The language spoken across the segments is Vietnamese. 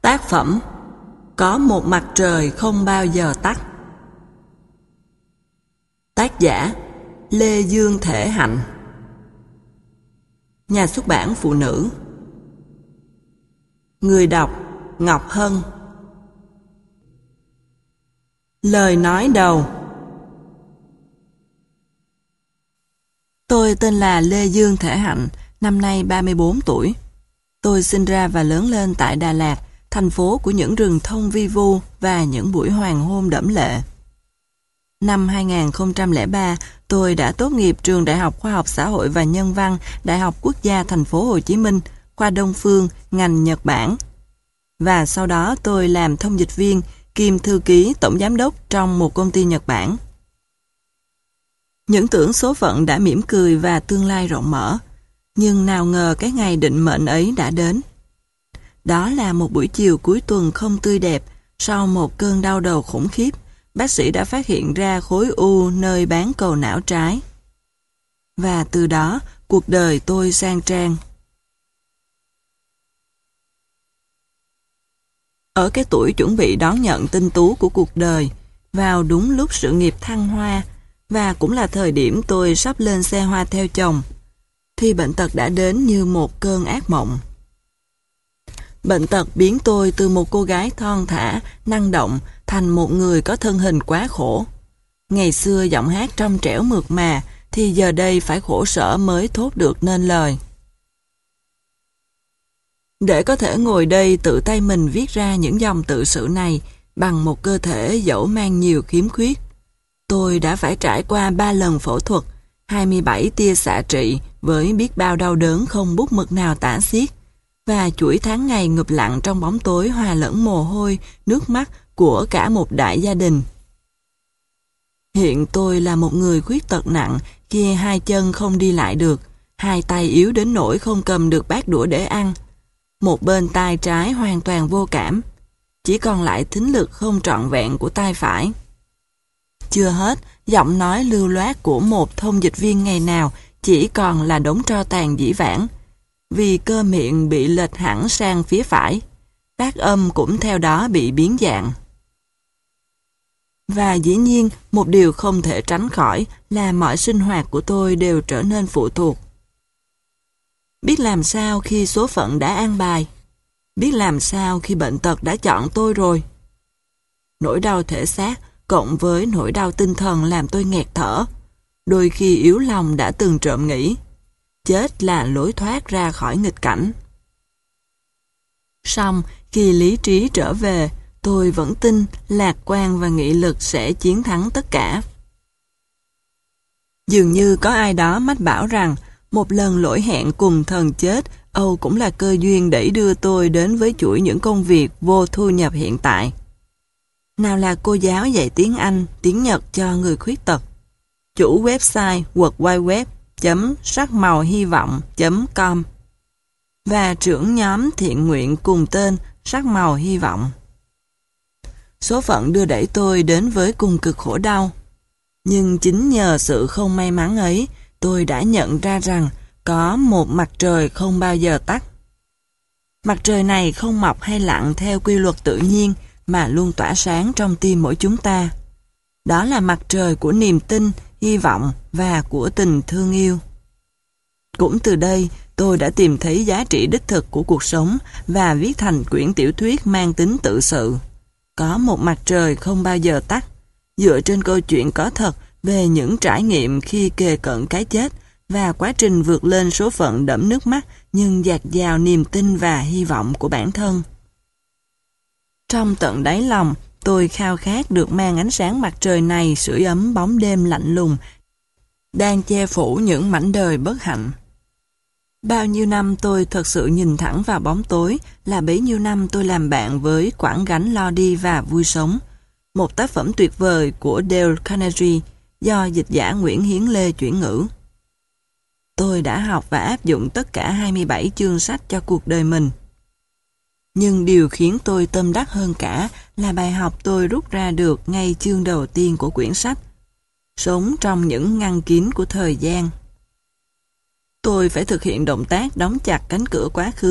Tác phẩm Có một mặt trời không bao giờ tắt. Tác giả Lê Dương Thể Hạnh. Nhà xuất bản Phụ Nữ. Người đọc Ngọc Hân. Lời nói đầu. Tôi tên là Lê Dương Thể Hạnh, năm nay 34 tuổi. Tôi sinh ra và lớn lên tại Đà Lạt, thành phố của những rừng thông vi vu và những buổi hoàng hôn đẫm lệ. Năm 2003, tôi đã tốt nghiệp trường Đại học Khoa học Xã hội và Nhân văn, Đại học Quốc gia Thành phố Hồ Chí Minh, khoa Đông Phương, ngành Nhật Bản. Và sau đó tôi làm thông dịch viên, kiêm thư ký tổng giám đốc trong một công ty Nhật Bản. Những tưởng số phận đã mỉm cười và tương lai rộng mở, nhưng nào ngờ cái ngày định mệnh ấy đã đến. Đó là một buổi chiều cuối tuần không tươi đẹp, sau một cơn đau đầu khủng khiếp, bác sĩ đã phát hiện ra khối u nơi bán cầu não trái. Và từ đó, cuộc đời tôi sang trang. Ở cái tuổi chuẩn bị đón nhận tinh tú của cuộc đời, vào đúng lúc sự nghiệp thăng hoa, và cũng là thời điểm tôi sắp lên xe hoa theo chồng, thì bệnh tật đã đến như một cơn ác mộng. Bệnh tật biến tôi từ một cô gái thon thả, năng động thành một người có thân hình quá khổ. Ngày xưa giọng hát trong trẻo mượt mà, thì giờ đây phải khổ sở mới thốt được nên lời. Để có thể ngồi đây tự tay mình viết ra những dòng tự sự này bằng một cơ thể dẫu mang nhiều khiếm khuyết, tôi đã phải trải qua 3 lần phẫu thuật, 27 tia xạ trị với biết bao đau đớn không bút mực nào tả xiết, và chuỗi tháng ngày ngụp lặn trong bóng tối hòa lẫn mồ hôi, nước mắt của cả một đại gia đình. Hiện tôi là một người khuyết tật nặng khi 2 chân không đi lại được, 2 tay yếu đến nỗi không cầm được bát đũa để ăn, một bên tai trái hoàn toàn vô cảm, chỉ còn lại thính lực không trọn vẹn của tai phải. Chưa hết, giọng nói lưu loát của một thông dịch viên ngày nào chỉ còn là đống tro tàn dĩ vãng, vì cơ miệng bị lệch hẳn sang phía phải, phát âm cũng theo đó bị biến dạng. Và dĩ nhiên, một điều không thể tránh khỏi là mọi sinh hoạt của tôi đều trở nên phụ thuộc. Biết làm sao khi số phận đã an bài? Biết làm sao khi bệnh tật đã chọn tôi rồi? Nỗi đau thể xác cộng với nỗi đau tinh thần làm tôi nghẹt thở. Đôi khi yếu lòng đã từng trộm nghĩ, chết là lối thoát ra khỏi nghịch cảnh. Song khi lý trí trở về, tôi vẫn tin lạc quan và nghị lực sẽ chiến thắng tất cả. Dường như có ai đó mách bảo rằng một lần lỗi hẹn cùng thần chết Âu cũng là cơ duyên đẩy đưa tôi đến với chuỗi những công việc vô thu nhập hiện tại. Nào là cô giáo dạy tiếng Anh, tiếng Nhật cho người khuyết tật, chủ website worldwideweb.sackmauhy-vọng.com và trưởng nhóm thiện nguyện cùng tên Sắc Màu Hy Vọng. Số phận đưa đẩy tôi đến với cùng cực khổ đau. Nhưng chính nhờ sự không may mắn ấy, tôi đã nhận ra rằng có một mặt trời không bao giờ tắt. Mặt trời này không mọc hay lặn theo quy luật tự nhiên, mà luôn tỏa sáng trong tim mỗi chúng ta. Đó là mặt trời của niềm tin, hy vọng và của tình thương yêu. Cũng từ đây, tôi đã tìm thấy giá trị đích thực của cuộc sống và viết thành quyển tiểu thuyết mang tính tự sự. Có một mặt trời không bao giờ tắt, dựa trên câu chuyện có thật về những trải nghiệm khi kề cận cái chết và quá trình vượt lên số phận đẫm nước mắt nhưng dạt dào niềm tin và hy vọng của bản thân. Trong tận đáy lòng, tôi khao khát được mang ánh sáng mặt trời này sưởi ấm bóng đêm lạnh lùng, đang che phủ những mảnh đời bất hạnh. Bao nhiêu năm tôi thật sự nhìn thẳng vào bóng tối là bấy nhiêu năm tôi làm bạn với quãng gánh lo đi và vui sống, một tác phẩm tuyệt vời của Dale Carnegie do dịch giả Nguyễn Hiến Lê chuyển ngữ. Tôi đã học và áp dụng tất cả 27 chương sách cho cuộc đời mình. Nhưng điều khiến tôi tâm đắc hơn cả là bài học tôi rút ra được ngay chương đầu tiên của quyển sách, sống trong những ngăn kín của thời gian. Tôi phải thực hiện động tác đóng chặt cánh cửa quá khứ,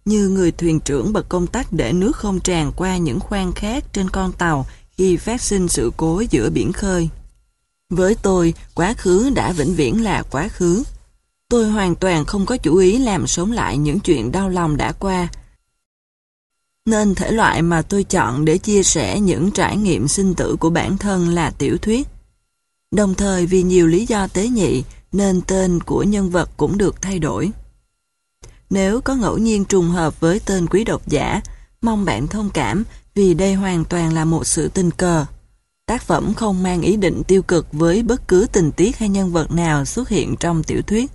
như người thuyền trưởng bật công tắc để nước không tràn qua những khoang khác trên con tàu khi phát sinh sự cố giữa biển khơi. Với tôi, quá khứ đã vĩnh viễn là quá khứ. Tôi hoàn toàn không có chủ ý làm sống lại những chuyện đau lòng đã qua. Nên thể loại mà tôi chọn để chia sẻ những trải nghiệm sinh tử của bản thân là tiểu thuyết. Đồng thời vì nhiều lý do tế nhị nên tên của nhân vật cũng được thay đổi. Nếu có ngẫu nhiên trùng hợp với tên quý độc giả, mong bạn thông cảm vì đây hoàn toàn là một sự tình cờ. Tác phẩm không mang ý định tiêu cực với bất cứ tình tiết hay nhân vật nào xuất hiện trong tiểu thuyết.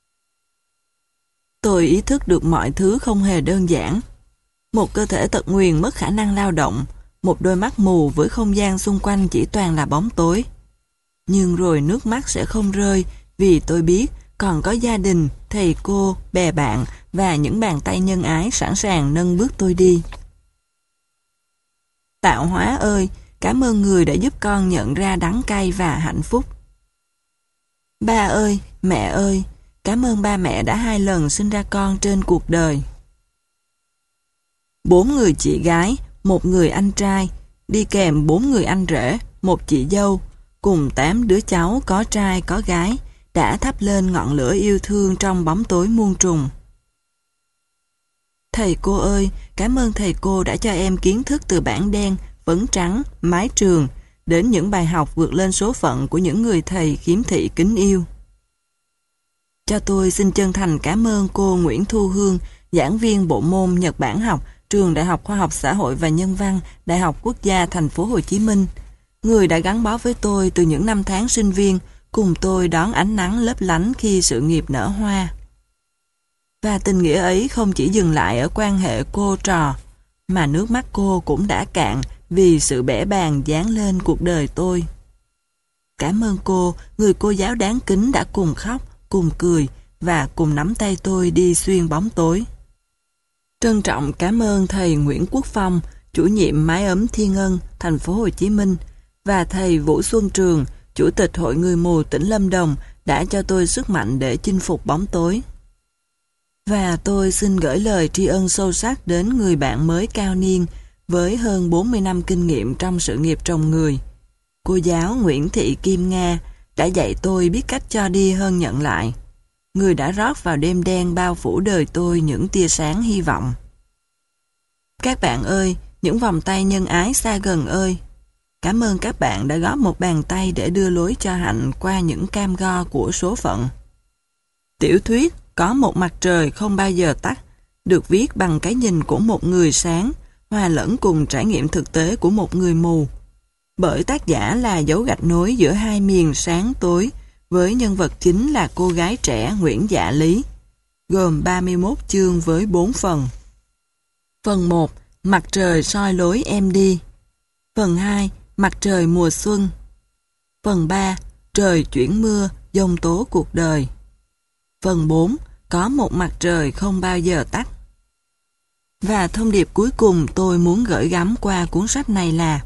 Tôi ý thức được mọi thứ không hề đơn giản. Một cơ thể tật nguyền mất khả năng lao động, một đôi mắt mù với không gian xung quanh chỉ toàn là bóng tối. Nhưng rồi nước mắt sẽ không rơi vì tôi biết còn có gia đình, thầy cô, bè bạn và những bàn tay nhân ái sẵn sàng nâng bước tôi đi. Tạo hóa ơi, cảm ơn người đã giúp con nhận ra đắng cay và hạnh phúc. Ba ơi, mẹ ơi, cảm ơn ba mẹ đã 2 lần sinh ra con trên cuộc đời. 4 người chị gái, 1 người anh trai, đi kèm 4 người anh rể, 1 chị dâu, cùng 8 đứa cháu có trai có gái, đã thắp lên ngọn lửa yêu thương trong bóng tối muôn trùng. Thầy cô ơi, cảm ơn thầy cô đã cho em kiến thức từ bảng đen, phấn trắng, mái trường, đến những bài học vượt lên số phận của những người thầy khiếm thị kính yêu. Cho tôi xin chân thành cảm ơn cô Nguyễn Thu Hương, giảng viên bộ môn Nhật Bản học, Trường Đại học Khoa học Xã hội và Nhân văn, Đại học Quốc gia Thành phố Hồ Chí Minh, người đã gắn bó với tôi từ những năm tháng sinh viên, cùng tôi đón ánh nắng lấp lánh khi sự nghiệp nở hoa. Và tình nghĩa ấy không chỉ dừng lại ở quan hệ cô trò, mà nước mắt cô cũng đã cạn vì sự bẽ bàng dán lên cuộc đời tôi. Cảm ơn cô, người cô giáo đáng kính đã cùng khóc, cùng cười và cùng nắm tay tôi đi xuyên bóng tối. Trân trọng cảm ơn thầy Nguyễn Quốc Phong, chủ nhiệm Mái ấm Thiên Ân, Thành phố Hồ Chí Minh, và thầy Vũ Xuân Trường, Chủ tịch Hội Người mù tỉnh Lâm Đồng đã cho tôi sức mạnh để chinh phục bóng tối. Và tôi xin gửi lời tri ân sâu sắc đến người bạn mới cao niên với hơn 40 năm kinh nghiệm trong sự nghiệp trồng người. Cô giáo Nguyễn Thị Kim Nga đã dạy tôi biết cách cho đi hơn nhận lại. Người đã rót vào đêm đen bao phủ đời tôi những tia sáng hy vọng. Các bạn ơi, những vòng tay nhân ái xa gần ơi, cảm ơn các bạn đã góp một bàn tay để đưa lối cho Hạnh qua những cam go của số phận. Tiểu thuyết Có một mặt trời không bao giờ tắt được viết bằng cái nhìn của một người sáng, hòa lẫn cùng trải nghiệm thực tế của một người mù. Bởi tác giả là dấu gạch nối giữa hai miền sáng tối, với nhân vật chính là cô gái trẻ Nguyễn Dạ Lý, gồm 31 chương với 4 phần. Phần 1, Mặt trời soi lối em đi. Phần 2, Mặt trời mùa xuân. Phần 3, Trời chuyển mưa, giông tố cuộc đời. Phần 4, Có một mặt trời không bao giờ tắt. Và thông điệp cuối cùng tôi muốn gửi gắm qua cuốn sách này là: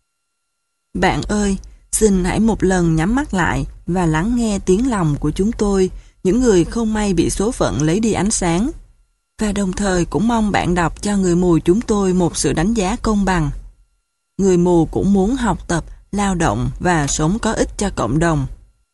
bạn ơi, xin hãy một lần nhắm mắt lại và lắng nghe tiếng lòng của chúng tôi, những người không may bị số phận lấy đi ánh sáng. Và đồng thời cũng mong bạn đọc cho người mù chúng tôi một sự đánh giá công bằng. Người mù cũng muốn học tập, lao động và sống có ích cho cộng đồng.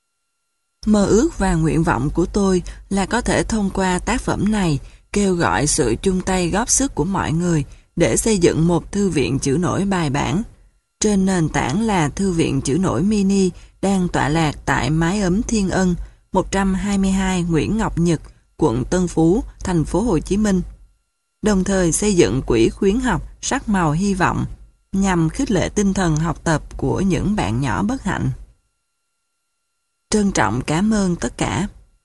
Mơ ước và nguyện vọng của tôi là có thể thông qua tác phẩm này kêu gọi sự chung tay góp sức của mọi người để xây dựng một thư viện chữ nổi bài bản. Trên nền tảng là Thư viện chữ nổi mini đang tọa lạc tại Mái ấm Thiên Ân, 122 Nguyễn Ngọc Nhật, quận Tân Phú, Thành phố Hồ Chí Minh. Đồng thời xây dựng quỹ khuyến học sắc màu hy vọng nhằm khích lệ tinh thần học tập của những bạn nhỏ bất hạnh. Trân trọng cảm ơn tất cả.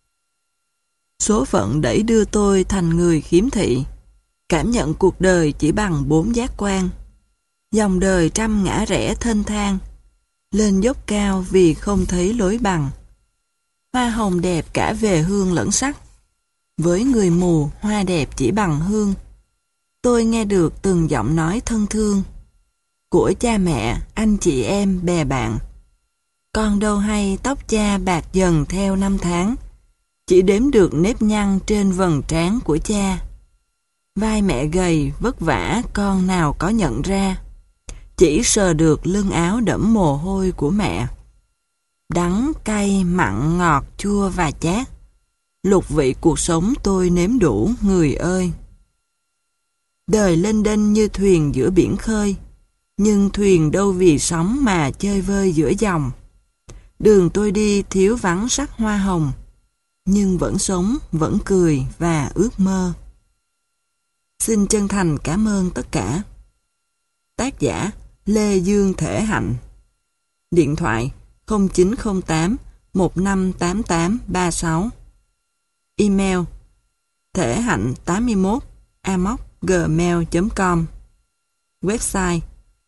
Số phận đẩy đưa tôi thành người khiếm thị. Cảm nhận cuộc đời chỉ bằng 4 giác quan. Dòng đời trăm ngã rẽ thênh thang, lên dốc cao vì không thấy lối bằng. Hoa hồng đẹp cả về hương lẫn sắc, với người mù hoa đẹp chỉ bằng hương. Tôi nghe được từng giọng nói thân thương của cha mẹ, anh chị em, bè bạn. Con đâu hay tóc cha bạc dần theo năm tháng, chỉ đếm được nếp nhăn trên vầng trán của cha. Vai mẹ gầy, vất vả, con nào có nhận ra. Chỉ sờ được lưng áo đẫm mồ hôi của mẹ. Đắng, cay, mặn, ngọt, chua và chát. Lục vị cuộc sống tôi nếm đủ, người ơi. Đời lênh đênh như thuyền giữa biển khơi, nhưng thuyền đâu vì sóng mà chơi vơi giữa dòng. Đường tôi đi thiếu vắng sắc hoa hồng, nhưng vẫn sống, vẫn cười và ước mơ. Xin chân thành cảm ơn tất cả. Tác giả Lê Dương Thể Hạnh. Điện thoại 0908 158836. Email thehạnh81@gmail.com. Website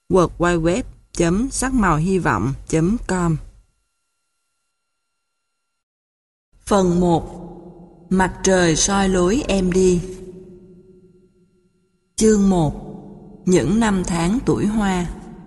www.sacmauhyvọng.com. Phần 1. Mặt trời soi lối em đi. Chương 1. Những năm tháng tuổi hoa.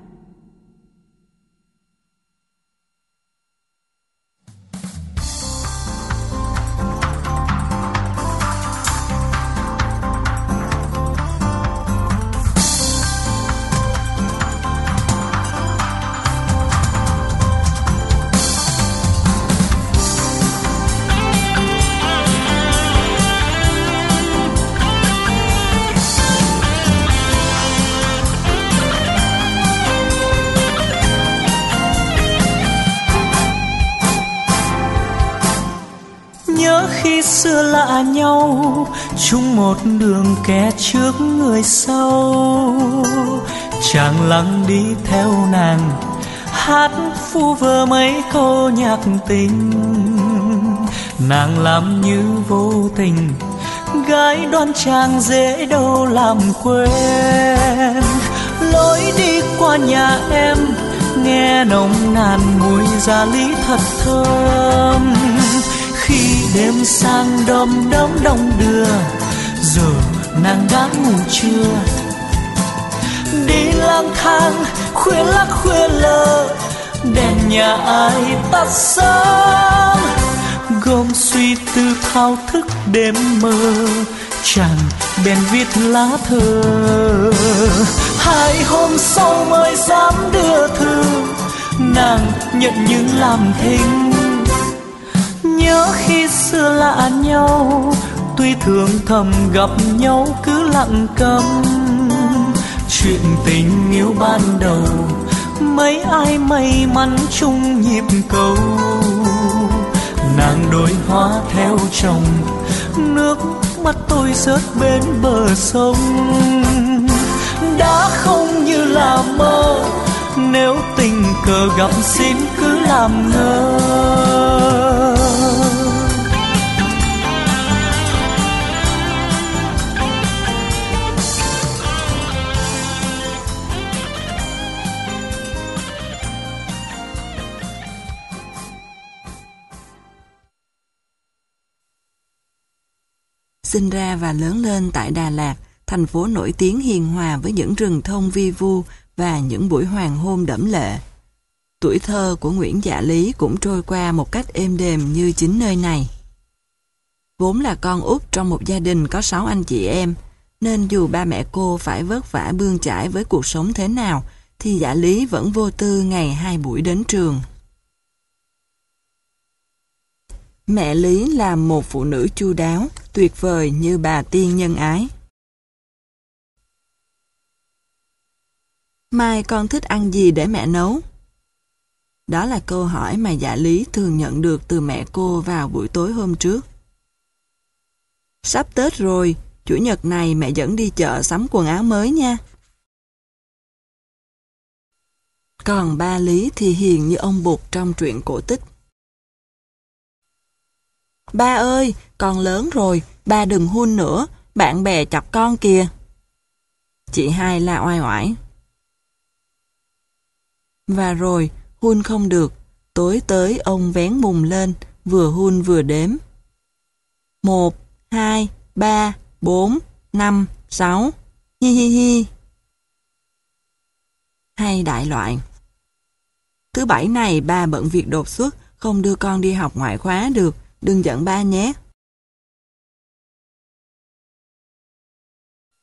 Khi xưa lạ nhau, chung một đường kẻ trước người sau. Chàng lặng đi theo nàng, hát phu vơ mấy câu nhạc tình. Nàng làm như vô tình, gái đoan trang dễ đâu làm quên. Lối đi qua nhà em, nghe nồng nàn mùi gia lý thật thơm. Khi đêm sang đom đóm đông đưa, giờ nàng đã ngủ chưa? Đi lang thang khuya lắc khuya lơ, đèn nhà ai tắt sớm. Gom suy tư thao thức đêm mơ, chàng bèn viết lá thơ. 2 hôm sau mới dám đưa thư, nàng nhận những làm thinh. Nhớ khi xưa lạ nhau, tuy thường thầm gặp nhau cứ lặng câm. Chuyện tình yêu ban đầu, mấy ai may mắn chung nhịp cầu. Nàng đổi hoa theo chồng, nước mắt tôi rớt bên bờ sông. Đã không như là mơ, nếu tình cờ gặp xin cứ làm ngơ. Sinh ra và lớn lên tại Đà Lạt, thành phố nổi tiếng hiền hòa với những rừng thông vi vu và những buổi hoàng hôn đẫm lệ. Tuổi thơ của Nguyễn Dạ Lý cũng trôi qua một cách êm đềm như chính nơi này. Vốn là con út trong một gia đình có 6 anh chị em, nên dù ba mẹ cô phải vất vả bươn chải với cuộc sống thế nào, thì Dạ Lý vẫn vô tư ngày 2 buổi đến trường. Mẹ Lý là một phụ nữ chu đáo, tuyệt vời như bà tiên nhân ái. Mai con thích ăn gì để mẹ nấu? Đó là câu hỏi mà Dạ Lý thường nhận được từ mẹ cô vào buổi tối hôm trước. Sắp Tết rồi, Chủ nhật này mẹ dẫn đi chợ sắm quần áo mới nha. Còn ba Lý thì hiền như ông Bụt trong truyện cổ tích. Ba ơi, con lớn rồi, ba đừng hun nữa, bạn bè chọc con kìa. Chị hai la oai oải. Và rồi, hun không được, tối tới ông vén mùng lên, vừa hun vừa đếm. 1, 2, 3, 4, 5, 6, hi hi hi. Hay đại loại. Thứ Bảy này ba bận việc đột xuất, không đưa con đi học ngoại khóa được, đừng giận ba nhé.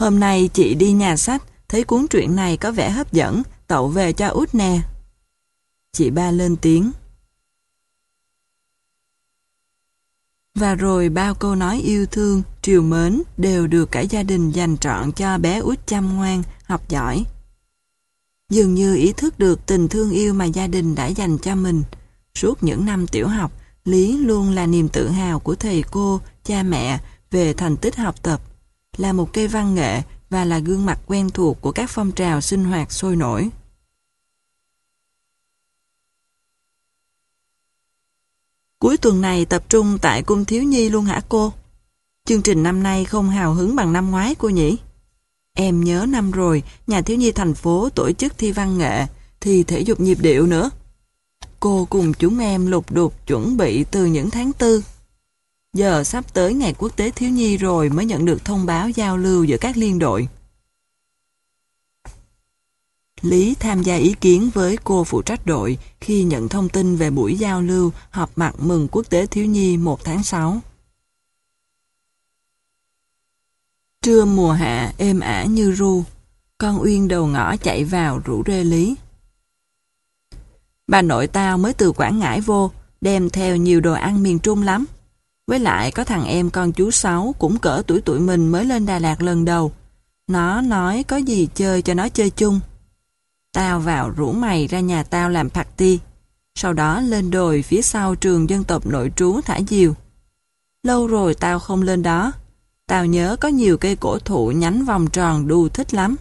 Hôm nay chị đi nhà sách, thấy cuốn truyện này có vẻ hấp dẫn, tậu về cho út nè. Chị ba lên tiếng. Và rồi bao câu nói yêu thương, trìu mến đều được cả gia đình dành trọn cho bé út chăm ngoan, học giỏi. Dường như ý thức được tình thương yêu mà gia đình đã dành cho mình. Suốt những năm tiểu học, Lý luôn là niềm tự hào của thầy cô, cha mẹ về thành tích học tập, là một cây văn nghệ và là gương mặt quen thuộc của các phong trào sinh hoạt sôi nổi. Cuối tuần này tập trung tại cung thiếu nhi luôn hả cô? Chương trình năm nay không hào hứng bằng năm ngoái cô nhỉ? Em nhớ năm rồi, nhà thiếu nhi thành phố tổ chức thi văn nghệ, thi thể dục nhịp điệu nữa. Cô cùng chúng em lục đục chuẩn bị từ những tháng tư. Giờ sắp tới ngày quốc tế thiếu nhi rồi mới nhận được thông báo giao lưu giữa các liên đội. Lý tham gia ý kiến với cô phụ trách đội khi nhận thông tin về buổi giao lưu họp mặt mừng quốc tế thiếu nhi 1 tháng 6. Trưa mùa hạ êm ả như ru, con Uyên đầu ngõ chạy vào rủ rê Lý. Bà nội tao mới từ Quảng Ngãi vô, đem theo nhiều đồ ăn miền Trung lắm. Với lại có thằng em con chú Sáu cũng cỡ tuổi tụi mình mới lên Đà Lạt lần đầu. Nó nói có gì chơi cho nó chơi chung. Tao vào rủ mày ra nhà tao làm party, sau đó lên đồi phía sau trường dân tộc nội trú thả diều. Lâu rồi tao không lên đó. Tao nhớ có nhiều cây cổ thụ nhánh vòng tròn đu thích lắm.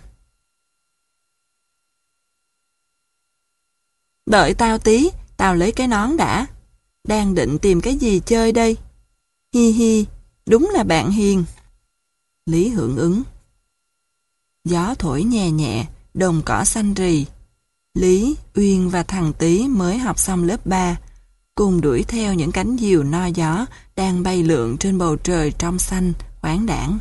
Đợi tao tí, tao lấy cái nón đã. Đang định tìm cái gì chơi đây? Hi hi, đúng là bạn hiền. Lý hưởng ứng. Gió thổi nhẹ nhẹ, đồng cỏ xanh rì. Lý, Uyên và thằng Tý mới học xong lớp 3, cùng đuổi theo những cánh diều no gió đang bay lượn trên bầu trời trong xanh, khoáng đãng.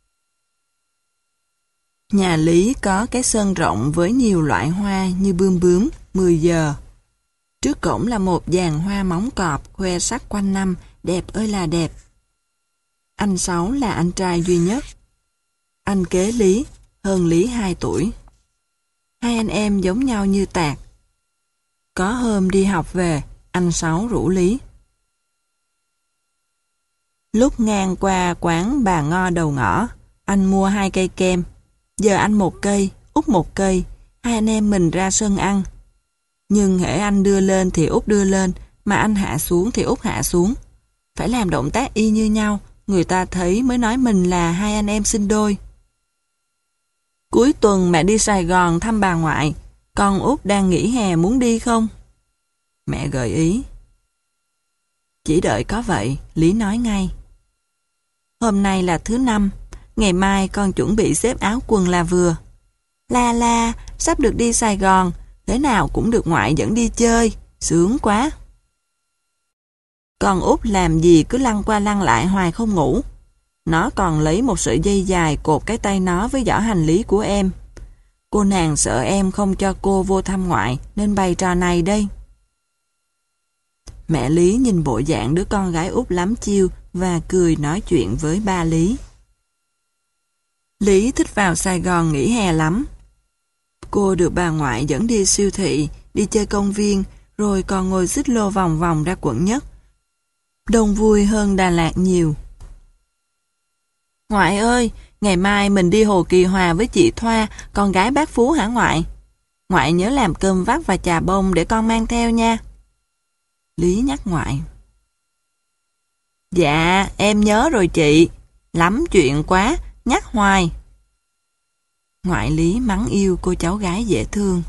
Nhà Lý có cái sân rộng với nhiều loại hoa như bươm bướm, 10 giờ. Trước cổng là một dàn hoa móng cọp khoe sắc quanh năm, đẹp ơi là đẹp. Anh Sáu là anh trai duy nhất. Anh kế Lý, hơn Lý 2 tuổi. Hai anh em giống nhau như tạc. Có hôm đi học về, anh Sáu rủ Lý. Lúc ngang qua quán bà Ngo đầu ngõ, anh mua 2 cây kem. Giờ anh 1 cây, Út 1 cây, hai anh em mình ra sân ăn. Nhưng hễ anh đưa lên thì Út đưa lên, mà anh hạ xuống thì Út hạ xuống. Phải làm động tác y như nhau, người ta thấy mới nói mình là hai anh em sinh đôi. Cuối tuần mẹ đi Sài Gòn thăm bà ngoại, con Út đang nghỉ hè muốn đi không? Mẹ gợi ý. Chỉ đợi có vậy, Lý nói ngay. Hôm nay là thứ 5, ngày mai con chuẩn bị xếp áo quần là vừa. La la, sắp được đi Sài Gòn, thế nào cũng được ngoại dẫn đi chơi, sướng quá. Con Út làm gì cứ lăn qua lăn lại hoài không ngủ. Nó còn lấy một sợi dây dài cột cái tay nó với giỏ hành lý của em. Cô nàng sợ em không cho cô vô thăm ngoại nên bày trò này đây. Mẹ Lý nhìn bộ dạng đứa con gái Út lắm chiêu và cười nói chuyện với ba Lý. Lý thích vào Sài Gòn nghỉ hè lắm. Cô được bà ngoại dẫn đi siêu thị, đi chơi công viên, rồi còn ngồi xích lô vòng vòng ra quận Nhất. Đông vui hơn Đà Lạt nhiều. Ngoại ơi, ngày mai mình đi Hồ Kỳ Hòa với chị Thoa, con gái bác Phú hả ngoại? Ngoại nhớ làm cơm vắt và trà bông để con mang theo nha. Lý nhắc ngoại. Dạ, em nhớ rồi chị. Lắm chuyện quá, nhắc hoài. Ngoại Lý mắng yêu cô cháu gái dễ thương.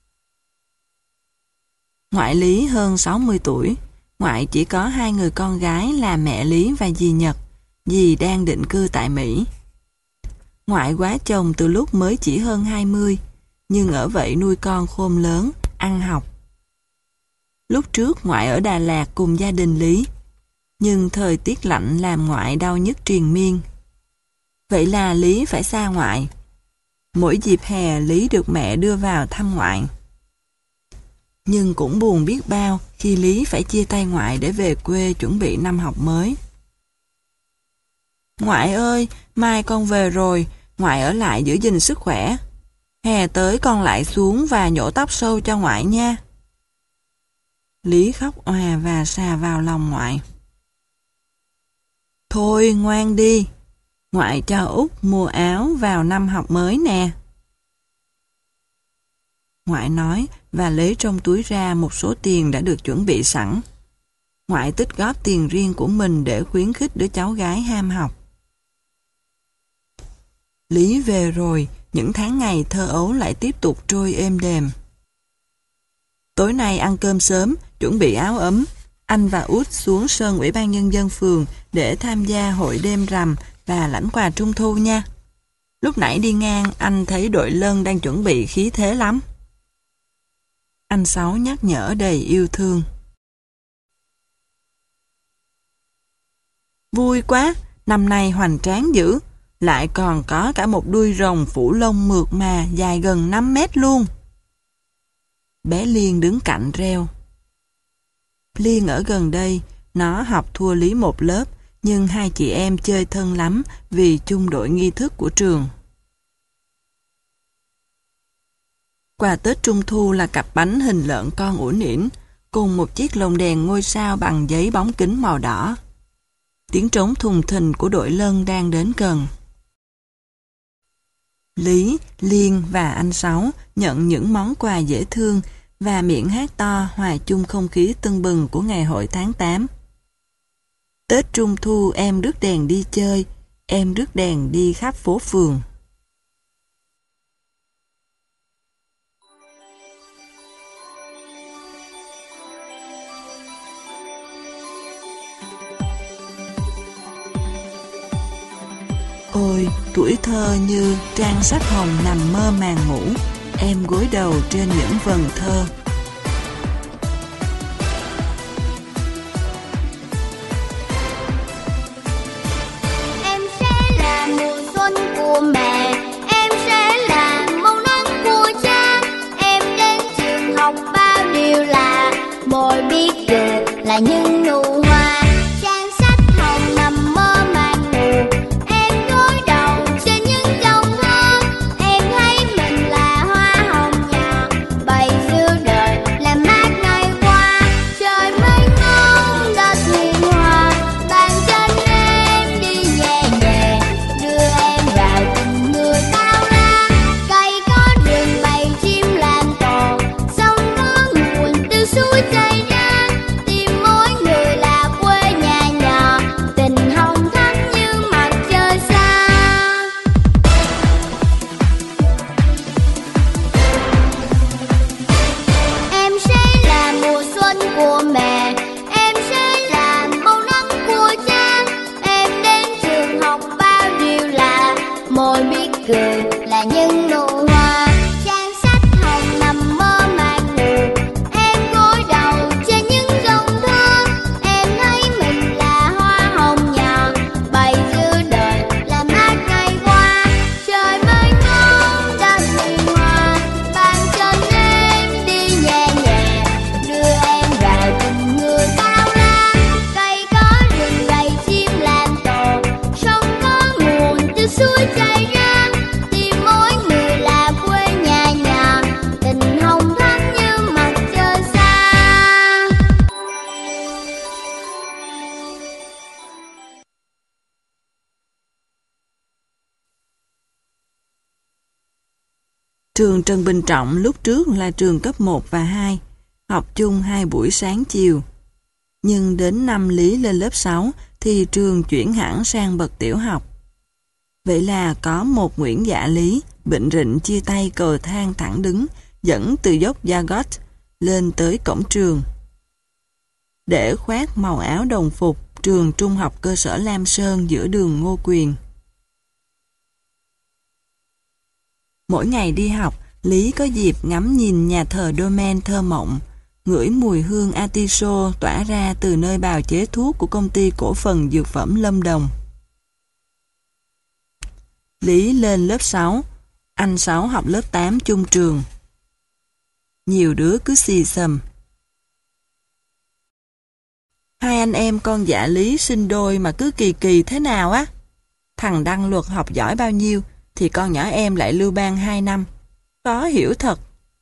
Ngoại Lý hơn 60 tuổi. Ngoại chỉ có 2 người con gái là mẹ Lý và dì Nhật. Dì đang định cư tại Mỹ. Ngoại quá chồng từ lúc mới chỉ hơn 20, nhưng ở vậy nuôi con khôn lớn, ăn học. Lúc trước ngoại ở Đà Lạt cùng gia đình Lý, nhưng thời tiết lạnh làm ngoại đau nhức triền miên. Vậy là Lý phải xa ngoại. Mỗi dịp hè Lý được mẹ đưa vào thăm ngoại. Nhưng cũng buồn biết bao khi Lý phải chia tay ngoại để về quê chuẩn bị năm học mới. Ngoại ơi, mai con về rồi, ngoại ở lại giữ gìn sức khỏe. Hè tới con lại xuống và nhổ tóc sâu cho ngoại nha. Lý khóc òa và xà vào lòng ngoại. Thôi ngoan đi, ngoại cho Út mua áo vào năm học mới nè. Ngoại nói và lấy trong túi ra một số tiền đã được chuẩn bị sẵn. Ngoại tích góp tiền riêng của mình để khuyến khích đứa cháu gái ham học. Lý về rồi, những tháng ngày thơ ấu lại tiếp tục trôi êm đềm. Tối nay ăn cơm sớm, chuẩn bị áo ấm. Anh và Út xuống sân Ủy ban Nhân dân phường để tham gia hội đêm rằm và lãnh quà Trung thu nha. Lúc nãy đi ngang, anh thấy đội Lân đang chuẩn bị khí thế lắm. Anh Sáu nhắc nhở đầy yêu thương. Vui quá, năm nay hoành tráng dữ, lại còn có cả một đuôi rồng phủ lông mượt mà dài gần 5 mét luôn. Bé Liên đứng cạnh reo. Liên ở gần đây, nó học thua Lý một lớp, nhưng hai chị em chơi thân lắm vì chung đội nghi thức của trường. Quà Tết Trung thu là cặp bánh hình lợn con uốn ỉn, cùng một chiếc lồng đèn ngôi sao bằng giấy bóng kính màu đỏ. Tiếng trống thùng thình của đội Lân đang đến gần. Lý, Liên và anh Sáu nhận những món quà dễ thương và miệng hát to hòa chung không khí tưng bừng của ngày hội tháng 8. Tết Trung thu em rước đèn đi chơi, em rước đèn đi khắp phố phường. Ôi, tuổi thơ như trang sách hồng nằm mơ màng ngủ, em gối đầu trên những vần thơ. Em sẽ là mùa xuân của mẹ, em sẽ là màu nắng của cha. Em đến trường học bao điều lạ, bồi biết được là những nụ hoa. Trang sách hồng nằm mơ màng ngủ, em gối đầu trên những dòng thơ. Em thấy mình là hoa hồng nhỏ, bay giữa đời làm mát ngày qua. Trời mênh mông đất hiền hòa, bàn chân em đi nhẹ nhẹ, đưa em vào tình người cao la. Cây có đường bầy chim làm tổ, sông có nguồn từ suối chảy ra. Tìm mỗi người là quê nhà nhỏ, tình hồng thắm như mặt trời xa. Em sẽ là mùa xuân của mẹ, em sẽ là màu nắng của cha. Em đến trường học bao điều lạ, môi biết cười là những nụ hoa. Trang sách hồng nằm mơ màng ngủ, em gối đầu trên những dòng thơ. Em thấy mình là hoa hồng nhỏ, bay giữa đời làm mát ngày qua. Trời mênh mông đất hiền hòa, bàn chân em đi nhẹ nhẹ, đưa em vào tình người bao la. Cây có rừng đầy chim làm tổ, sông có nguồn từ suối chảy ra. Tìm mỗi người là quê nhà nhỏ, tình hồng thắm như mặt trời xa. Trường Trần Bình Trọng lúc trước là trường cấp 1 và 2, học chung 2 buổi sáng chiều. Nhưng đến năm Lý lên lớp 6 thì trường chuyển hẳn sang bậc tiểu học. Vậy là có một Nguyễn Dạ Lý bệnh rịnh chia tay cầu thang thẳng đứng dẫn từ dốc Yagot lên tới cổng trường. Để khoác màu áo đồng phục trường trung học cơ sở Lam Sơn giữa đường Ngô Quyền. Mỗi ngày đi học, Lý có dịp ngắm nhìn nhà thờ Domain thơ mộng, ngửi mùi hương atiso tỏa ra từ nơi bào chế thuốc của công ty cổ phần dược phẩm Lâm Đồng. Lý lên lớp 6, anh Sáu học lớp 8 chung trường. Nhiều đứa cứ xì xầm. Hai anh em con Dạ Lý sinh đôi mà cứ kỳ kỳ thế nào á? Thằng Đăng Luật học giỏi bao nhiêu, thì con nhỏ em lại lưu ban 2 năm. Khó hiểu thật.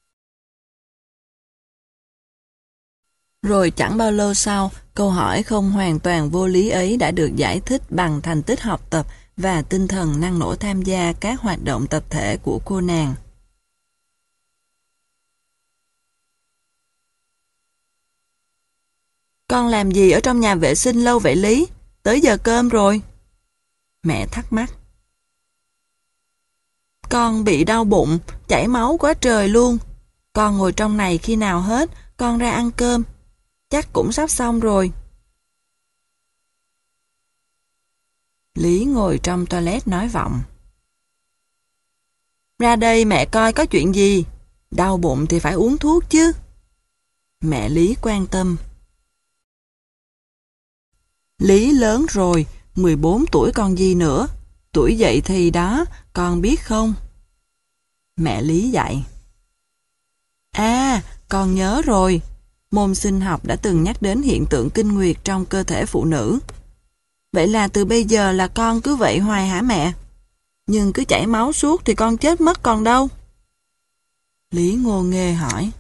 Rồi chẳng bao lâu sau, câu hỏi không hoàn toàn vô lý ấy đã được giải thích bằng thành tích học tập và tinh thần năng nổ tham gia các hoạt động tập thể của cô nàng. Con làm gì ở trong nhà vệ sinh lâu vậy Lý? Tới giờ cơm rồi. Mẹ thắc mắc. Con bị đau bụng, chảy máu quá trời luôn. Con ngồi trong này khi nào hết, con ra ăn cơm. Chắc cũng sắp xong rồi. Lý ngồi trong toilet nói vọng. Ra đây mẹ coi có chuyện gì. Đau bụng thì phải uống thuốc chứ. Mẹ Lý quan tâm. Lý lớn rồi, 14 tuổi còn gì nữa. Tuổi dậy thì đó, con biết không? Mẹ Lý dạy. À, con nhớ rồi. Môn sinh học đã từng nhắc đến hiện tượng kinh nguyệt trong cơ thể phụ nữ. Vậy là từ bây giờ là con cứ vậy hoài hả mẹ? Nhưng cứ chảy máu suốt thì con chết mất còn đâu? Lý ngô nghê hỏi.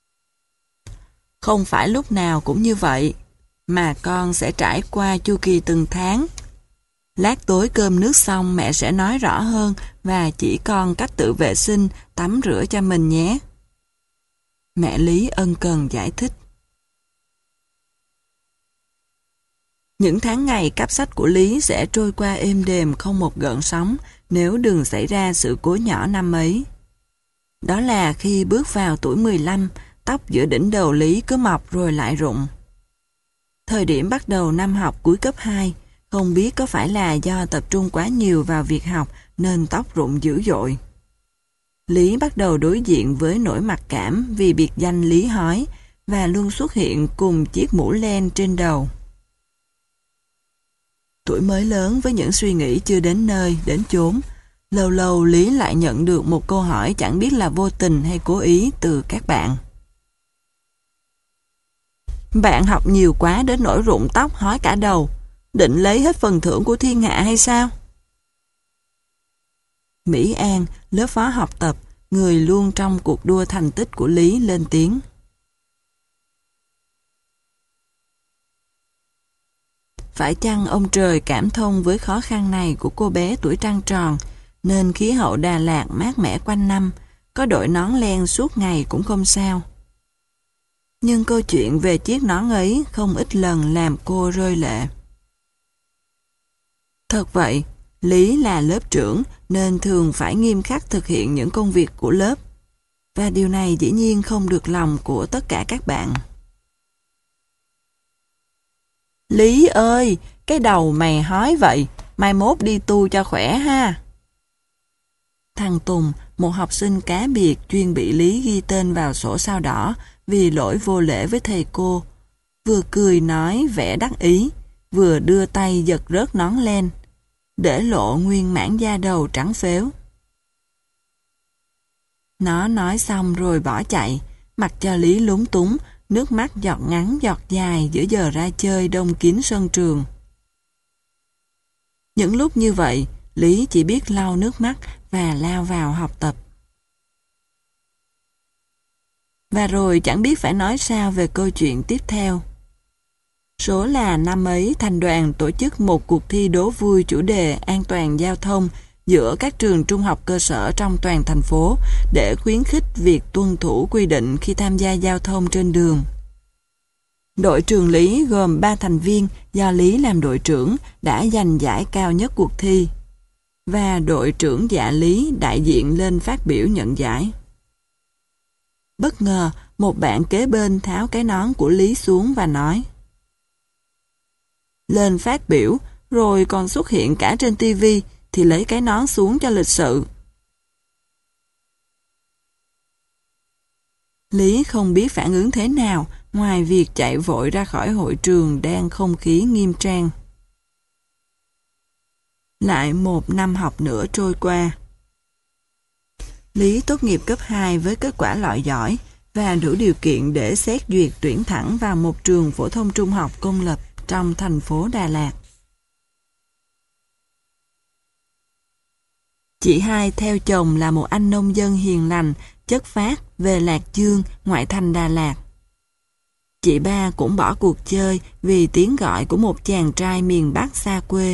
Không phải lúc nào cũng như vậy, mà con sẽ trải qua chu kỳ từng tháng. Lát tối cơm nước xong mẹ sẽ nói rõ hơn và chỉ con cách tự vệ sinh, tắm rửa cho mình nhé. Mẹ Lý ân cần giải thích. Những tháng ngày cắp sách của Lý sẽ trôi qua êm đềm không một gợn sóng nếu đừng xảy ra sự cố nhỏ năm ấy. Đó là khi bước vào tuổi 15, tóc giữa đỉnh đầu Lý cứ mọc rồi lại rụng. Thời điểm bắt đầu năm học cuối cấp 2, không biết có phải là do tập trung quá nhiều vào việc học nên tóc rụng dữ dội. Lý bắt đầu đối diện với nỗi mặc cảm vì biệt danh Lý hói và luôn xuất hiện cùng chiếc mũ len trên đầu. Tuổi mới lớn với những suy nghĩ chưa đến nơi, đến chốn, lâu lâu Lý lại nhận được một câu hỏi chẳng biết là vô tình hay cố ý từ các bạn. Bạn học nhiều quá đến nỗi rụng tóc hói cả đầu, định lấy hết phần thưởng của thiên hạ hay sao? Mỹ An, lớp phó học tập, người luôn trong cuộc đua thành tích của Lý lên tiếng. Phải chăng ông trời cảm thông với khó khăn này của cô bé tuổi trăng tròn, nên khí hậu Đà Lạt mát mẻ quanh năm, có đội nón len suốt ngày cũng không sao. Nhưng câu chuyện về chiếc nón ấy không ít lần làm cô rơi lệ. Thật vậy, Lý là lớp trưởng nên thường phải nghiêm khắc thực hiện những công việc của lớp. Và điều này dĩ nhiên không được lòng của tất cả các bạn. Lý ơi, cái đầu mày hói vậy, mai mốt đi tu cho khỏe ha. Thằng Tùng, một học sinh cá biệt chuyên bị Lý ghi tên vào sổ sao đỏ vì lỗi vô lễ với thầy cô, vừa cười nói vẻ đắc ý, vừa đưa tay giật rớt nón len, để lộ nguyên mảng da đầu trắng phếu. Nó nói xong rồi bỏ chạy, mặc cho Lý lúng túng, nước mắt giọt ngắn giọt dài giữa giờ ra chơi đông kín sân trường. Những lúc như vậy, Lý chỉ biết lau nước mắt và lao vào học tập. Và rồi chẳng biết phải nói sao về câu chuyện tiếp theo. Số là năm ấy thành đoàn tổ chức một cuộc thi đố vui chủ đề an toàn giao thông giữa các trường trung học cơ sở trong toàn thành phố để khuyến khích việc tuân thủ quy định khi tham gia giao thông trên đường. Đội trường Lý gồm 3 thành viên do Lý làm đội trưởng đã giành giải cao nhất cuộc thi. Và đội trưởng dạ Lý đại diện lên phát biểu nhận giải. Bất ngờ, một bạn kế bên tháo cái nón của Lý xuống và nói: lên phát biểu, rồi còn xuất hiện cả trên tivi thì lấy cái nón xuống cho lịch sự. Lý không biết phản ứng thế nào ngoài việc chạy vội ra khỏi hội trường đang không khí nghiêm trang. Lại một năm học nữa trôi qua. Lý tốt nghiệp cấp 2 với kết quả loại giỏi và đủ điều kiện để xét duyệt tuyển thẳng vào một trường phổ thông trung học công lập trong thành phố Đà Lạt. Chị hai theo chồng là một anh nông dân hiền lành, chất phác về Lạc Dương, ngoại thành Đà Lạt. Chị ba cũng bỏ cuộc chơi vì tiếng gọi của một chàng trai miền Bắc xa quê.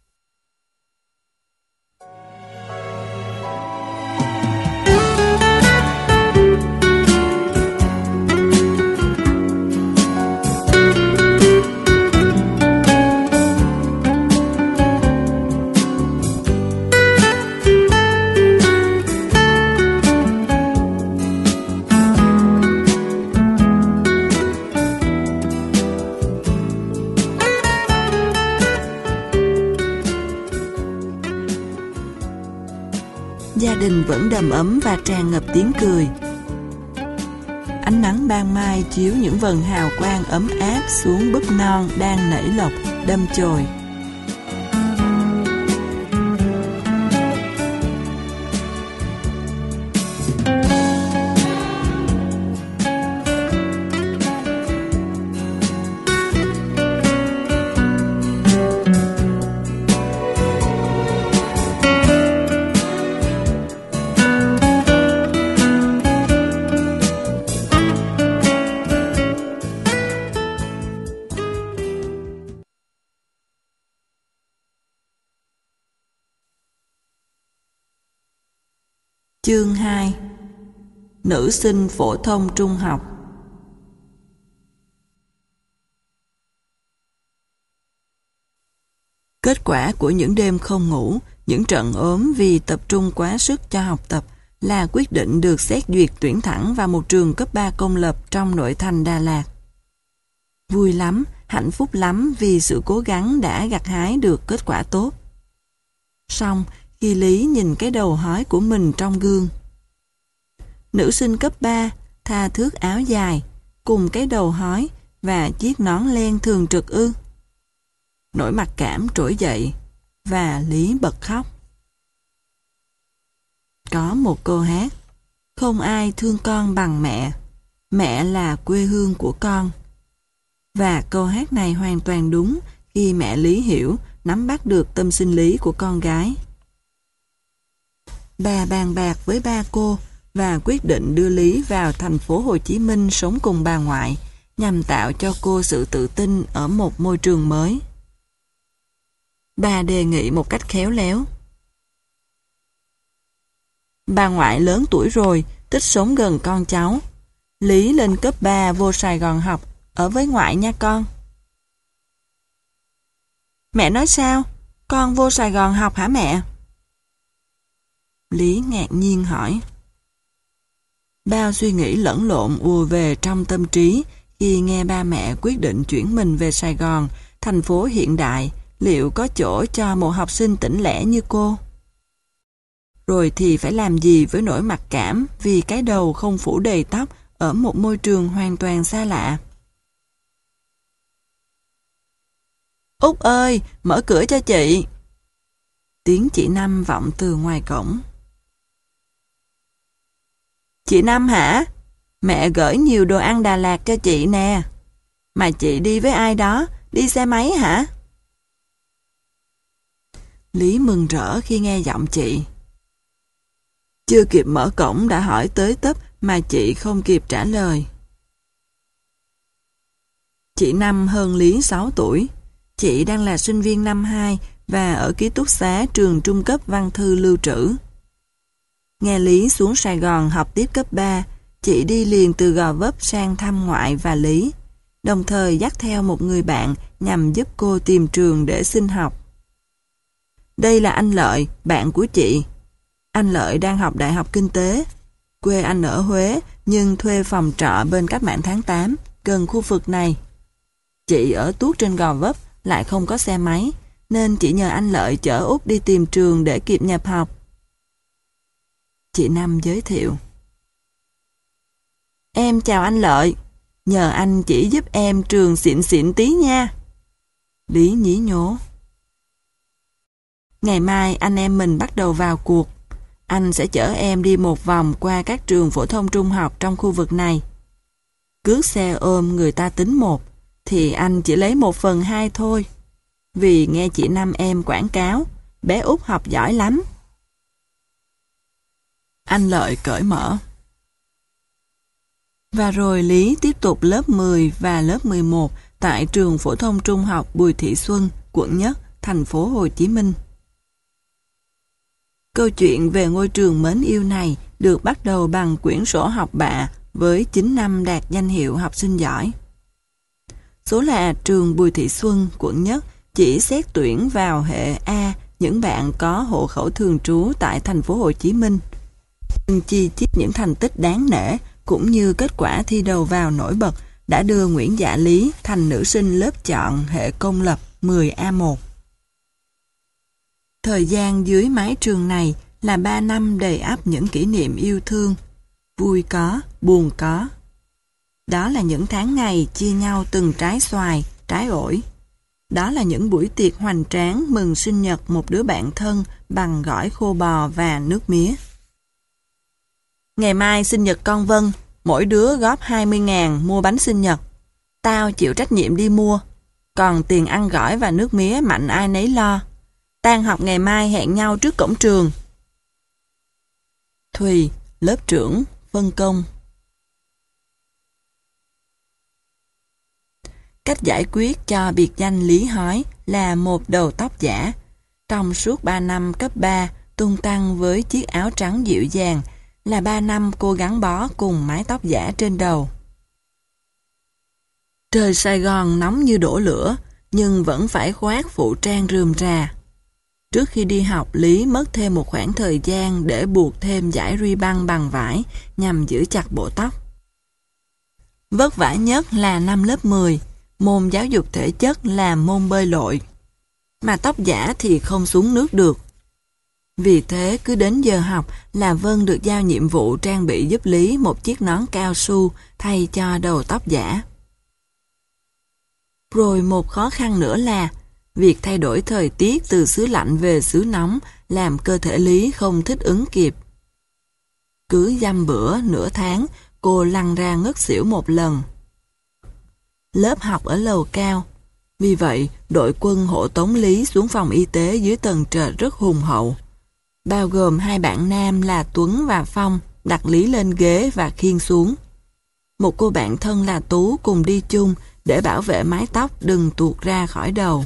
Gia đình vẫn đầm ấm và tràn ngập tiếng cười. Ánh nắng ban mai chiếu những vầng hào quang ấm áp xuống búp non đang nảy lộc, đâm chồi. Chương 2. Nữ sinh phổ thông trung học. Kết quả của những đêm không ngủ, những trận ốm vì tập trung quá sức cho học tập là quyết định được xét duyệt tuyển thẳng vào một trường cấp 3 công lập trong nội thành Đà Lạt. Vui lắm, hạnh phúc lắm vì sự cố gắng đã gặt hái được kết quả tốt. Song, khi Lý nhìn cái đầu hói của mình trong gương. Nữ sinh cấp 3, tha thước áo dài, cùng cái đầu hói và chiếc nón len thường trực ư. Nỗi mặc cảm trỗi dậy, và Lý bật khóc. Có một câu hát, không ai thương con bằng mẹ, mẹ là quê hương của con. Và câu hát này hoàn toàn đúng khi mẹ Lý hiểu, nắm bắt được tâm sinh lý của con gái. Bà bàn bạc với ba cô và quyết định đưa Lý vào thành phố Hồ Chí Minh sống cùng bà ngoại nhằm tạo cho cô sự tự tin ở một môi trường mới. Bà đề nghị một cách khéo léo. Bà ngoại lớn tuổi rồi, thích sống gần con cháu. Lý lên cấp 3 vô Sài Gòn học, ở với ngoại nha con. Mẹ nói sao? Con vô Sài Gòn học hả mẹ? Lý ngạc nhiên hỏi. Bao suy nghĩ lẫn lộn ùa về trong tâm trí khi nghe ba mẹ quyết định chuyển mình về Sài Gòn, thành phố hiện đại, liệu có chỗ cho một học sinh tỉnh lẻ như cô? Rồi thì phải làm gì với nỗi mặc cảm vì cái đầu không phủ đầy tóc ở một môi trường hoàn toàn xa lạ? Út ơi, mở cửa cho chị! Tiếng chị Năm vọng từ ngoài cổng. Chị Năm hả? Mẹ gửi nhiều đồ ăn Đà Lạt cho chị nè. Mà chị đi với ai đó? Đi xe máy hả? Lý mừng rỡ khi nghe giọng chị. Chưa kịp mở cổng đã hỏi tới tấp mà chị không kịp trả lời. Chị Năm hơn Lý 6 tuổi. Chị đang là sinh viên năm 2 và ở ký túc xá trường trung cấp văn thư lưu trữ. Nghe Lý xuống Sài Gòn học tiếp cấp 3, chị đi liền từ Gò Vấp sang thăm ngoại và Lý, đồng thời dắt theo một người bạn nhằm giúp cô tìm trường để xin học. Đây là anh Lợi, bạn của chị. Anh Lợi đang học Đại học Kinh tế. Quê anh ở Huế nhưng thuê phòng trọ bên Cách mạng tháng 8, gần khu vực này. Chị ở tuốt trên Gò Vấp, lại không có xe máy, nên chị nhờ anh Lợi chở Út đi tìm trường để kịp nhập học. Chị Năm giới thiệu. Em chào anh Lợi, nhờ anh chỉ giúp em trường xịn xịn tí nha. Lý nhí nhố. Ngày mai anh em mình bắt đầu vào cuộc. Anh sẽ chở em đi một vòng qua các trường phổ thông trung học trong khu vực này. Cước xe ôm người ta tính 1, thì anh chỉ lấy 1/2 thôi. Vì nghe chị Năm em quảng cáo, bé Út học giỏi lắm. Anh Lợi cởi mở. Và rồi Lý tiếp tục lớp 10 và lớp 11 tại trường phổ thông trung học Bùi Thị Xuân, quận Nhất, thành phố Hồ Chí Minh. Câu chuyện về ngôi trường mến yêu này được bắt đầu bằng quyển sổ học bạ với 9 năm đạt danh hiệu học sinh giỏi. Số là trường Bùi Thị Xuân, quận Nhất chỉ xét tuyển vào hệ A những bạn có hộ khẩu thường trú tại thành phố Hồ Chí Minh. Nhưng chi chít những thành tích đáng nể cũng như kết quả thi đầu vào nổi bật đã đưa Nguyễn Dạ Lý thành nữ sinh lớp chọn hệ công lập 10A1. Thời gian dưới mái trường này là 3 năm đầy ắp những kỷ niệm yêu thương, vui có, buồn có. Đó là những tháng ngày chia nhau từng trái xoài, trái ổi. Đó là những buổi tiệc hoành tráng mừng sinh nhật một đứa bạn thân bằng gỏi khô bò và nước mía. Ngày mai sinh nhật con Vân, mỗi đứa góp 20.000 mua bánh sinh nhật. Tao chịu trách nhiệm đi mua, còn tiền ăn gỏi và nước mía mạnh ai nấy lo. Tan học ngày mai hẹn nhau trước cổng trường. Thùy, lớp trưởng, phân công. Cách giải quyết cho biệt danh Lý Hói là một đầu tóc giả. Trong suốt 3 năm cấp 3, tung tăng với chiếc áo trắng dịu dàng, là 3 năm cô gắn bó cùng mái tóc giả trên đầu. Trời Sài Gòn nóng như đổ lửa, nhưng vẫn phải khoác phụ trang rườm rà. Trước khi đi học, Lý mất thêm một khoảng thời gian để buộc thêm dải ruy băng bằng vải nhằm giữ chặt bộ tóc. Vất vả nhất là năm lớp 10, môn giáo dục thể chất là môn bơi lội. Mà tóc giả thì không xuống nước được. Vì thế cứ đến giờ học là Vân được giao nhiệm vụ trang bị giúp Lý một chiếc nón cao su thay cho đầu tóc giả. Rồi một khó khăn nữa là việc thay đổi thời tiết từ xứ lạnh về xứ nóng làm cơ thể Lý không thích ứng kịp. Cứ dăm bữa nửa tháng cô lăn ra ngất xỉu một lần. Lớp học ở lầu cao. Vì vậy, đội quân hộ tống Lý xuống phòng y tế dưới tầng trệt rất hùng hậu. Bao gồm 2 bạn nam là Tuấn và Phong đặt Lý lên ghế và khiêng xuống. Một cô bạn thân là Tú cùng đi chung để bảo vệ mái tóc đừng tuột ra khỏi đầu.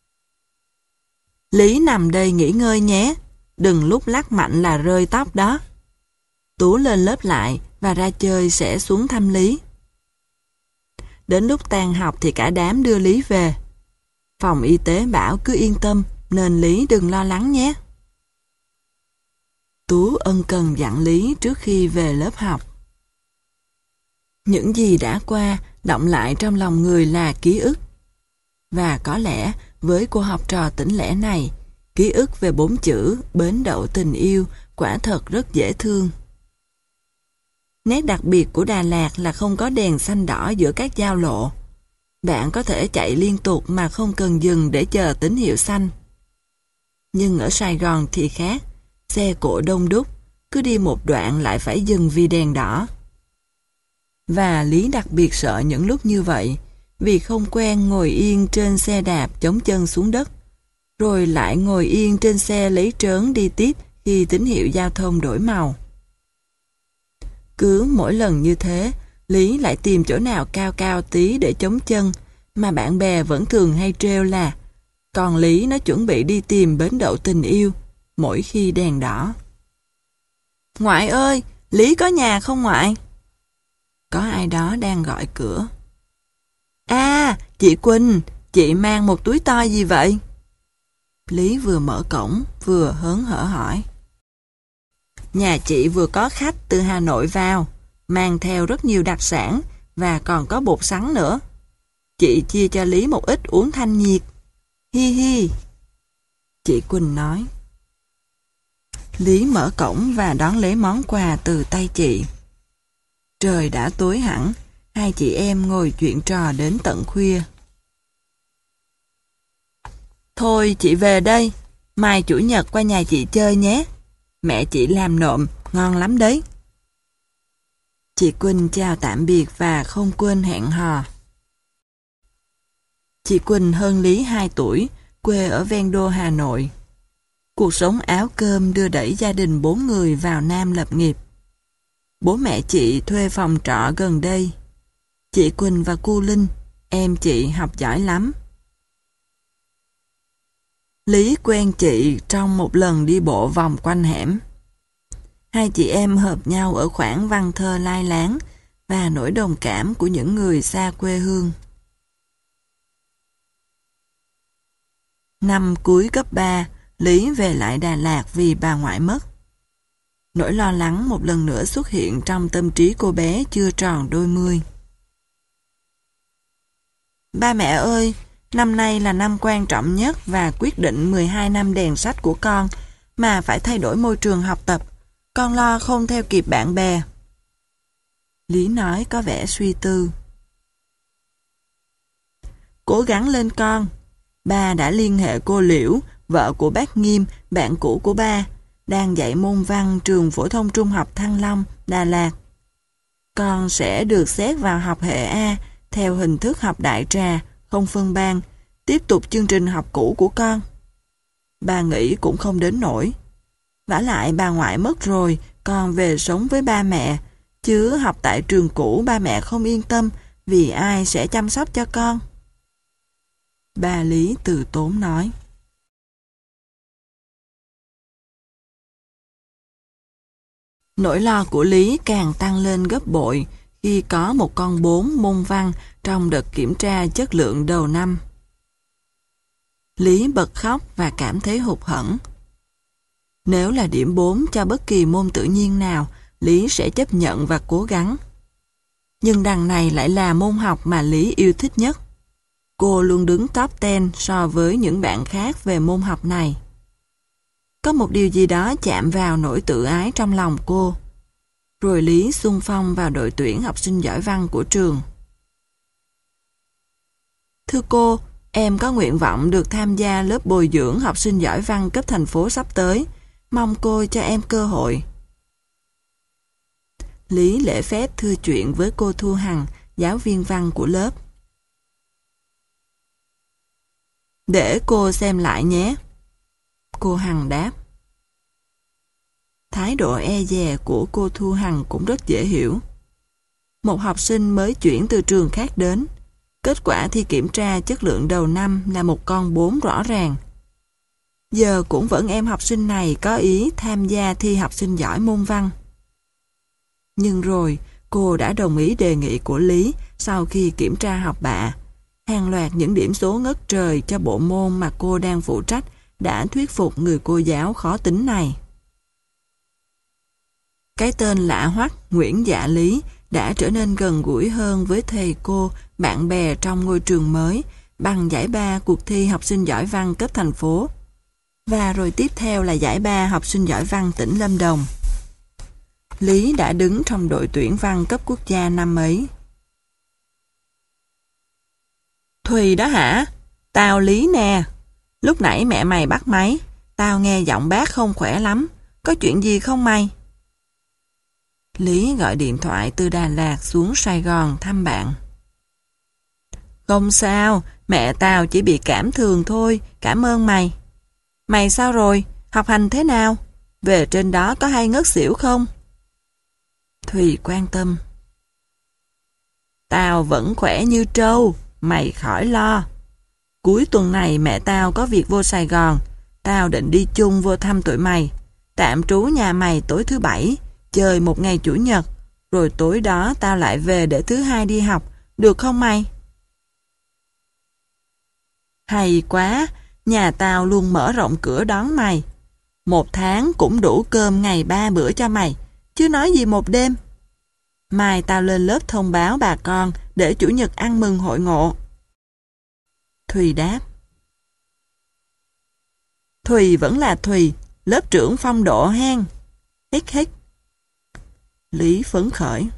Lý nằm đây nghỉ ngơi nhé, đừng lúc lắc mạnh là rơi tóc đó. Tú lên lớp lại và ra chơi sẽ xuống thăm Lý. Đến lúc tan học thì cả đám đưa Lý về. Phòng y tế bảo cứ yên tâm nên Lý đừng lo lắng nhé. Tú ân cần dặn Lý trước khi về lớp học. Những gì đã qua đọng lại trong lòng người là ký ức. Và có lẽ với cô học trò tỉnh lẻ này, ký ức về 4 chữ bến đậu tình yêu quả thật rất dễ thương. Nét đặc biệt của Đà Lạt là không có đèn xanh đỏ giữa các giao lộ. Bạn có thể chạy liên tục mà không cần dừng để chờ tín hiệu xanh. Nhưng ở Sài Gòn thì khác, xe cộ đông đúc, cứ đi một đoạn lại phải dừng vì đèn đỏ. Và Lý đặc biệt sợ những lúc như vậy, vì không quen ngồi yên trên xe đạp chống chân xuống đất, rồi lại ngồi yên trên xe lấy trớn đi tiếp khi tín hiệu giao thông đổi màu. Cứ mỗi lần như thế, Lý lại tìm chỗ nào cao cao tí để chống chân, mà bạn bè vẫn thường hay trêu là còn Lý nó chuẩn bị đi tìm bến đậu tình yêu mỗi khi đèn đỏ. Ngoại ơi, Lý có nhà không ngoại? Có ai đó đang gọi cửa. À, chị Quỳnh, chị mang một túi to gì vậy? Lý vừa mở cổng, vừa hớn hở hỏi. Nhà chị vừa có khách từ Hà Nội vào, mang theo rất nhiều đặc sản và còn có bột sắn nữa. Chị chia cho Lý một ít uống thanh nhiệt. Hi hi. Chị Quỳnh nói. Lý mở cổng và đón lấy món quà từ tay chị. Trời đã tối hẳn, hai chị em ngồi chuyện trò đến tận khuya. Thôi chị về đây, mai chủ nhật qua nhà chị chơi nhé. Mẹ chị làm nộm, ngon lắm đấy. Chị Quỳnh chào tạm biệt và không quên hẹn hò. Chị Quỳnh hơn Lý 2 tuổi, quê ở ven đô Hà Nội. Cuộc sống áo cơm đưa đẩy gia đình 4 người vào Nam lập nghiệp. Bố mẹ chị thuê phòng trọ gần đây. Chị Quỳnh và cô Linh, em chị học giỏi lắm. Lý quen chị trong một lần đi bộ vòng quanh hẻm. Hai chị em hợp nhau ở khoảng văn thơ lai láng và nỗi đồng cảm của những người xa quê hương. Năm cuối cấp 3, Lý về lại Đà Lạt vì bà ngoại mất. Nỗi lo lắng một lần nữa xuất hiện trong tâm trí cô bé chưa tròn đôi mươi. Ba mẹ ơi, năm nay là năm quan trọng nhất và quyết định 12 năm đèn sách của con, mà phải thay đổi môi trường học tập. Con lo không theo kịp bạn bè. Lý nói có vẻ suy tư. Cố gắng lên con. Ba đã liên hệ cô Liễu, vợ của bác Nghiêm, bạn cũ của ba, đang dạy môn văn trường phổ thông trung học Thăng Long, Đà Lạt. Con sẽ được xét vào học hệ A theo hình thức học đại trà, không phân ban, tiếp tục chương trình học cũ của con. Ba nghĩ cũng không đến nổi. Vả lại bà ngoại mất rồi, con về sống với ba mẹ, chứ học tại trường cũ ba mẹ không yên tâm vì ai sẽ chăm sóc cho con. Bà Lý từ tốn nói. Nỗi lo của Lý càng tăng lên gấp bội khi có một con 4 môn văn trong đợt kiểm tra chất lượng đầu năm. Lý bật khóc và cảm thấy hụt hẫng. Nếu là điểm 4 cho bất kỳ môn tự nhiên nào, Lý sẽ chấp nhận và cố gắng. Nhưng đằng này lại là môn học mà Lý yêu thích nhất. Cô luôn đứng top 10 so với những bạn khác về môn học này. Có một điều gì đó chạm vào nỗi tự ái trong lòng cô. Rồi Lý xung phong vào đội tuyển học sinh giỏi văn của trường. Thưa cô, em có nguyện vọng được tham gia lớp bồi dưỡng học sinh giỏi văn cấp thành phố sắp tới. Mong cô cho em cơ hội. Lý lễ phép thưa chuyện với cô Thu Hằng, giáo viên văn của lớp. Để cô xem lại nhé. Cô Hằng đáp. Thái độ e dè của cô Thu Hằng cũng rất dễ hiểu. Một học sinh mới chuyển từ trường khác đến. Kết quả thi kiểm tra chất lượng đầu năm là một con 4 rõ ràng. Giờ cũng vẫn em học sinh này có ý tham gia thi học sinh giỏi môn văn. Nhưng rồi, cô đã đồng ý đề nghị của Lý sau khi kiểm tra học bạ. Hàng loạt những điểm số ngất trời cho bộ môn mà cô đang phụ trách đã thuyết phục người cô giáo khó tính này. Cái tên lạ hoắc Nguyễn Dạ Lý đã trở nên gần gũi hơn với thầy cô, bạn bè trong ngôi trường mới bằng giải ba cuộc thi học sinh giỏi văn cấp thành phố. Và rồi tiếp theo là giải ba học sinh giỏi văn tỉnh Lâm Đồng. Lý đã đứng trong đội tuyển văn cấp quốc gia năm ấy. Thùy đó hả? Tao Lý nè. Lúc nãy mẹ mày bắt máy. Tao nghe giọng bác không khỏe lắm. Có chuyện gì không mày? Lý gọi điện thoại từ Đà Lạt xuống Sài Gòn thăm bạn. Không sao, mẹ tao chỉ bị cảm thường thôi, cảm ơn mày. Mày sao rồi? Học hành thế nào? Về trên đó có hay ngất xỉu không? Thùy quan tâm. Tao vẫn khỏe như trâu, mày khỏi lo. Cuối tuần này mẹ tao có việc vô Sài Gòn, tao định đi chung vô thăm tụi mày. Tạm trú nhà mày tối thứ Bảy, chơi một ngày Chủ nhật, rồi tối đó tao lại về để thứ Hai đi học, được không mày? Hay quá, nhà tao luôn mở rộng cửa đón mày. 1 tháng cũng đủ cơm ngày 3 bữa cho mày, chứ nói gì một đêm. Mai tao lên lớp thông báo bà con để Chủ nhật ăn mừng hội ngộ. Thùy đáp. Thùy vẫn là Thùy, lớp trưởng phong độ hen. Hít hít. Lý phấn khởi.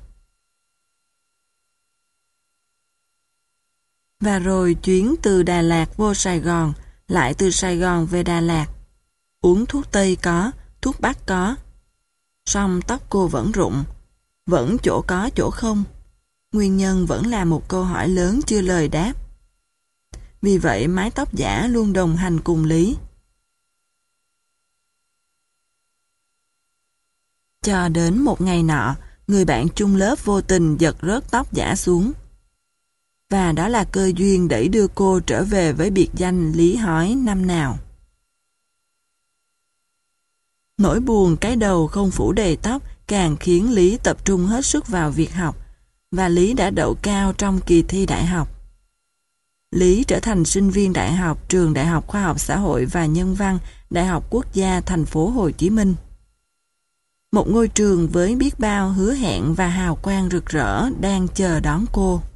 Và rồi chuyến từ Đà Lạt vô Sài Gòn, lại từ Sài Gòn về Đà Lạt. Uống thuốc Tây có, thuốc Bắc có. Song tóc cô vẫn rụng, vẫn chỗ có chỗ không. Nguyên nhân vẫn là một câu hỏi lớn chưa lời đáp. Vì vậy mái tóc giả luôn đồng hành cùng Lý. Cho đến một ngày nọ, người bạn chung lớp vô tình giật rớt tóc giả xuống. Và đó là cơ duyên đẩy đưa cô trở về với biệt danh Lý Hói năm nào. Nỗi buồn cái đầu không phủ đầy tóc càng khiến Lý tập trung hết sức vào việc học, và Lý đã đậu cao trong kỳ thi đại học. Lý trở thành sinh viên đại học trường Đại học Khoa học Xã hội và Nhân văn, Đại học Quốc gia thành phố Hồ Chí Minh. Một ngôi trường với biết bao hứa hẹn và hào quang rực rỡ đang chờ đón cô.